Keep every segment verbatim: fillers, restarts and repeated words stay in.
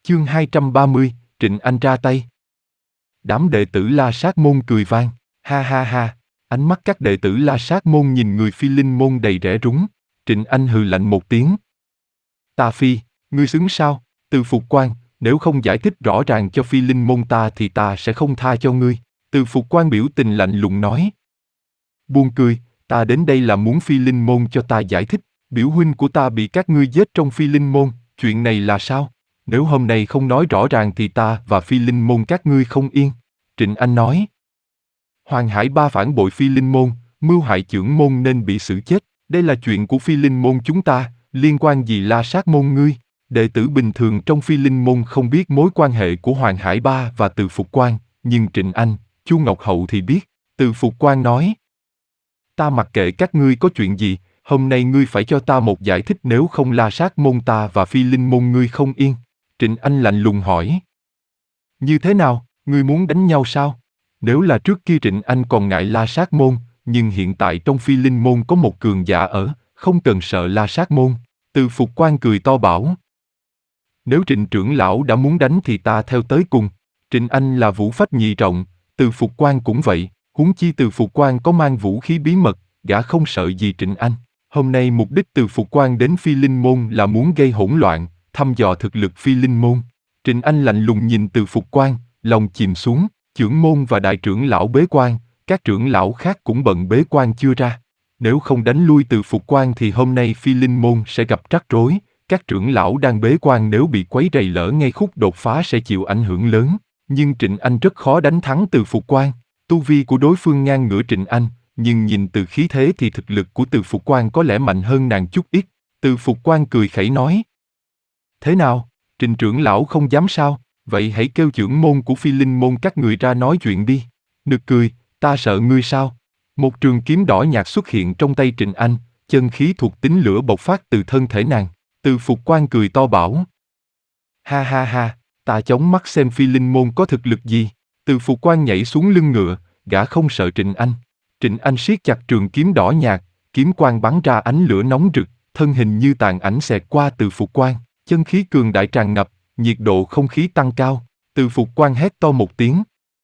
Chương hai trăm ba mươi, Trịnh Anh ra tay. Đám đệ tử La Sát Môn cười vang, ha ha ha, ánh mắt các đệ tử La Sát Môn nhìn người Phi Linh Môn đầy rẽ rúng. Trịnh Anh hừ lạnh một tiếng. Ta Phi, ngươi xứng sao? Từ Phục Quan, nếu không giải thích rõ ràng cho Phi Linh Môn ta thì ta sẽ không tha cho ngươi. Từ Phục Quan biểu tình lạnh lùng nói. Buông cười, ta đến đây là muốn Phi Linh Môn cho ta giải thích. Biểu huynh của ta bị các ngươi giết trong Phi Linh Môn, chuyện này là sao? Nếu hôm nay không nói rõ ràng thì ta và Phi Linh Môn các ngươi không yên. Trịnh Anh nói. Hoàng Hải Ba phản bội Phi Linh Môn, mưu hại chưởng môn nên bị xử chết. Đây là chuyện của Phi Linh Môn chúng ta, liên quan gì La Sát Môn ngươi? Đệ tử bình thường trong Phi Linh Môn không biết mối quan hệ của Hoàng Hải Ba và Từ Phục Quan, nhưng Trịnh Anh, Chu Ngọc Hậu thì biết. Từ Phục Quan nói. Ta mặc kệ các ngươi có chuyện gì, hôm nay ngươi phải cho ta một giải thích, nếu không La Sát Môn ta và Phi Linh Môn ngươi không yên. Trịnh Anh lạnh lùng hỏi. Như thế nào, ngươi muốn đánh nhau sao? Nếu là trước kia Trịnh Anh còn ngại La Sát Môn, nhưng hiện tại trong Phi Linh Môn có một cường giả ở, không cần sợ La Sát Môn. Từ Phục Quan cười to bảo. Nếu Trịnh trưởng lão đã muốn đánh thì ta theo tới cùng. Trịnh Anh là vũ phách nhị trọng, Từ Phục Quan cũng vậy, huống chi Từ Phục Quan có mang vũ khí bí mật, gã không sợ gì Trịnh Anh. Hôm nay mục đích Từ Phục Quan đến Phi Linh Môn là muốn gây hỗn loạn, thăm dò thực lực Phi Linh Môn. Trịnh Anh lạnh lùng nhìn Từ Phục Quan, lòng chìm xuống, trưởng môn và đại trưởng lão bế quan, các trưởng lão khác cũng bận bế quan chưa ra. Nếu không đánh lui Từ Phục Quan thì hôm nay Phi Linh Môn sẽ gặp rắc rối, các trưởng lão đang bế quan nếu bị quấy rầy lỡ ngay khúc đột phá sẽ chịu ảnh hưởng lớn. Nhưng Trịnh Anh rất khó đánh thắng Từ Phục Quan, tu vi của đối phương ngang ngửa Trịnh Anh, nhưng nhìn từ khí thế thì thực lực của Từ Phục Quan có lẽ mạnh hơn nàng chút ít. Từ Phục Quan cười khẩy nói. Thế nào, Trịnh trưởng lão không dám sao? Vậy hãy kêu trưởng môn của Phi Linh Môn các người ra nói chuyện đi. Nực cười, ta sợ ngươi sao? Một trường kiếm đỏ nhạt xuất hiện trong tay Trịnh Anh, chân khí thuộc tính lửa bộc phát từ thân thể nàng. Từ Phục Quan cười to bảo. Ha ha ha, ta chống mắt xem Phi Linh Môn có thực lực gì. Từ Phục Quan nhảy xuống lưng ngựa, gã không sợ Trịnh Anh. Trịnh Anh siết chặt trường kiếm đỏ nhạt, kiếm quang bắn ra ánh lửa nóng rực, thân hình như tàn ảnh xẹt qua Từ Phục Quan, chân khí cường đại tràn ngập, nhiệt độ không khí tăng cao. Từ Phục Quan hét to một tiếng.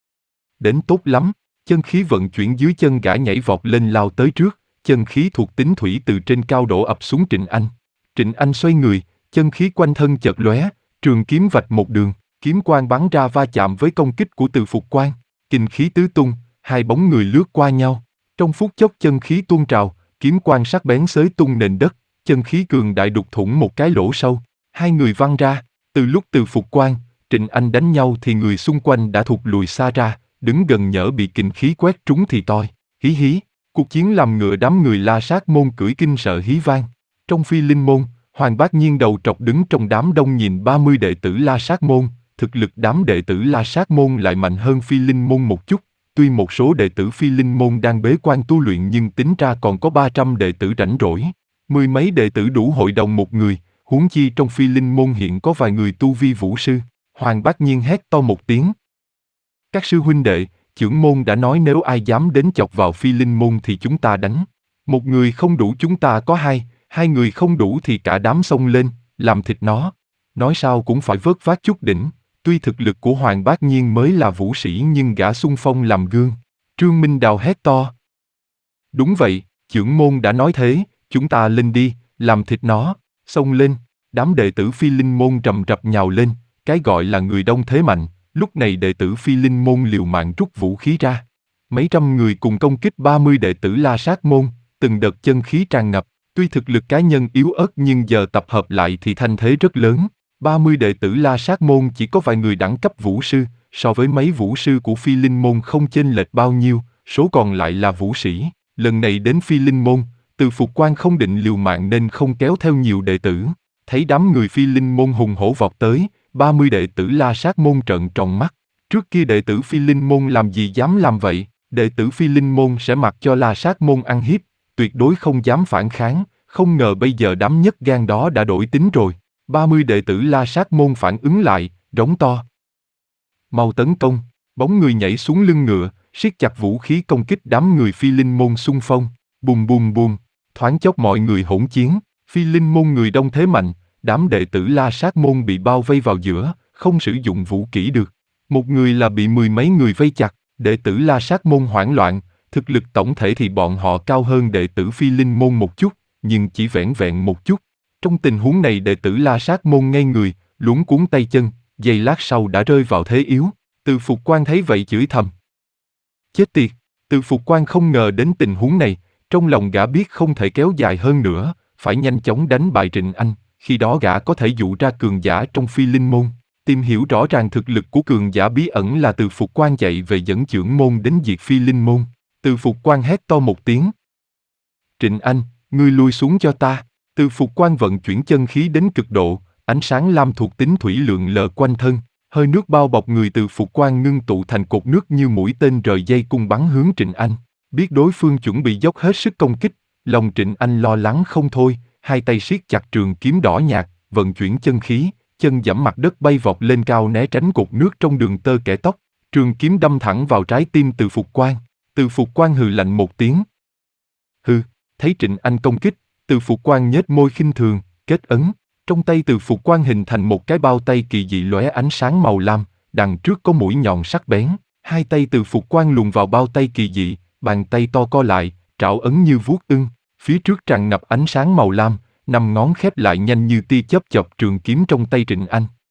Đến tốt lắm, chân khí vận chuyển dưới chân gã nhảy vọt lên lao tới trước, chân khí thuộc tính thủy từ trên cao đổ ập xuống Trịnh Anh. Trịnh Anh xoay người, chân khí quanh thân chợt lóe, trường kiếm vạch một đường, kiếm quang bắn ra va chạm với công kích của Từ Phục Quan, kinh khí tứ tung, hai bóng người lướt qua nhau. Trong phút chốc chân khí tuôn trào, kiếm quang sắc bén xới tung nền đất, chân khí cường đại đục thủng một cái lỗ sâu, hai người văng ra. Từ lúc Từ Phục Quan, Trịnh Anh đánh nhau thì người xung quanh đã thụt lùi xa ra, đứng gần nhỡ bị kình khí quét trúng thì toi. Hí hí, cuộc chiến làm ngựa đám người La Sát Môn cưỡi kinh sợ hí vang. Trong Phi Linh Môn, Hoàng Bác Nhiên đầu trọc đứng trong đám đông nhìn ba mươi đệ tử La Sát Môn, thực lực đám đệ tử La Sát Môn lại mạnh hơn Phi Linh Môn một chút. Tuy một số đệ tử Phi Linh Môn đang bế quan tu luyện nhưng tính ra còn có ba trăm đệ tử rảnh rỗi. Mười mấy đệ tử đủ hội đồng một người, huống chi trong Phi Linh Môn hiện có vài người tu vi vũ sư. Hoàng Bác Nhiên hét to một tiếng. Các sư huynh đệ, trưởng môn đã nói nếu ai dám đến chọc vào Phi Linh Môn thì chúng ta đánh. Một người không đủ chúng ta có hai, hai người không đủ thì cả đám xông lên, làm thịt nó. Nói sao cũng phải vớt vát chút đỉnh. Tuy thực lực của Hoàng Bác Nhiên mới là vũ sĩ nhưng gã xung phong làm gương. Trương Minh Đào hét to. Đúng vậy, trưởng môn đã nói thế, chúng ta lên đi, làm thịt nó, xông lên. Đám đệ tử Phi Linh Môn rầm rập nhào lên, cái gọi là người đông thế mạnh, lúc này đệ tử Phi Linh Môn liều mạng rút vũ khí ra. Mấy trăm người cùng công kích ba mươi đệ tử La Sát Môn, từng đợt chân khí tràn ngập, tuy thực lực cá nhân yếu ớt nhưng giờ tập hợp lại thì thanh thế rất lớn. ba mươi đệ tử La Sát Môn chỉ có vài người đẳng cấp vũ sư, so với mấy vũ sư của Phi Linh Môn không chênh lệch bao nhiêu, số còn lại là vũ sĩ. Lần này đến Phi Linh Môn, Từ Phục Quan không định liều mạng nên không kéo theo nhiều đệ tử. Thấy đám người Phi Linh Môn hùng hổ vọt tới, ba mươi đệ tử La Sát Môn trợn tròn mắt. Trước kia đệ tử Phi Linh Môn làm gì dám làm vậy, đệ tử Phi Linh Môn sẽ mặc cho La Sát Môn ăn hiếp, tuyệt đối không dám phản kháng, không ngờ bây giờ đám nhất gan đó đã đổi tính rồi. ba mươi đệ tử La Sát Môn phản ứng lại, rống to. Mau tấn công, bóng người nhảy xuống lưng ngựa, siết chặt vũ khí công kích đám người Phi Linh Môn xung phong, bùm bùm bùm, thoáng chốc mọi người hỗn chiến, Phi Linh Môn người đông thế mạnh, đám đệ tử La Sát Môn bị bao vây vào giữa, không sử dụng vũ kỹ được. Một người là bị mười mấy người vây chặt, đệ tử La Sát môn hoảng loạn, thực lực tổng thể thì bọn họ cao hơn đệ tử Phi Linh môn một chút, nhưng chỉ vẻn vẹn một chút. Trong tình huống này đệ tử La Sát môn ngây người, luống cuống tay chân, giây lát sau đã rơi vào thế yếu. Từ Phục Quan thấy vậy chửi thầm. Chết tiệt, Từ Phục Quan không ngờ đến tình huống này, trong lòng gã biết không thể kéo dài hơn nữa, phải nhanh chóng đánh bại Trịnh Anh, khi đó gã có thể dụ ra cường giả trong Phi Linh môn. Tìm hiểu rõ ràng thực lực của cường giả bí ẩn là Từ Phục Quan chạy về dẫn chưởng môn đến diệt Phi Linh môn. Từ Phục Quan hét to một tiếng. Trịnh Anh, ngươi lui xuống cho ta. Từ Phục Quan vận chuyển chân khí đến cực độ, ánh sáng lam thuộc tính thủy lượng lờ quanh thân, hơi nước bao bọc người Từ Phục Quan ngưng tụ thành cột nước như mũi tên rời dây cung bắn hướng Trịnh Anh. Biết đối phương chuẩn bị dốc hết sức công kích, lòng Trịnh Anh lo lắng không thôi, hai tay siết chặt trường kiếm đỏ nhạt, vận chuyển chân khí, chân giẫm mặt đất bay vọt lên cao né tránh cột nước trong đường tơ kẻ tóc, trường kiếm đâm thẳng vào trái tim Từ Phục Quan. Từ Phục Quan hừ lạnh một tiếng. Hừ, thấy Trịnh Anh công kích, Từ Phục Quan nhếch môi khinh thường, kết ấn, trong tay Từ Phục Quan hình thành một cái bao tay kỳ dị lóe ánh sáng màu lam, đằng trước có mũi nhọn sắc bén, hai tay Từ Phục Quan luồn vào bao tay kỳ dị, bàn tay to co lại, trảo ấn như vuốt ưng, phía trước tràn ngập ánh sáng màu lam, năm ngón khép lại nhanh như tia chớp chọc trường kiếm trong tay Trịnh Anh.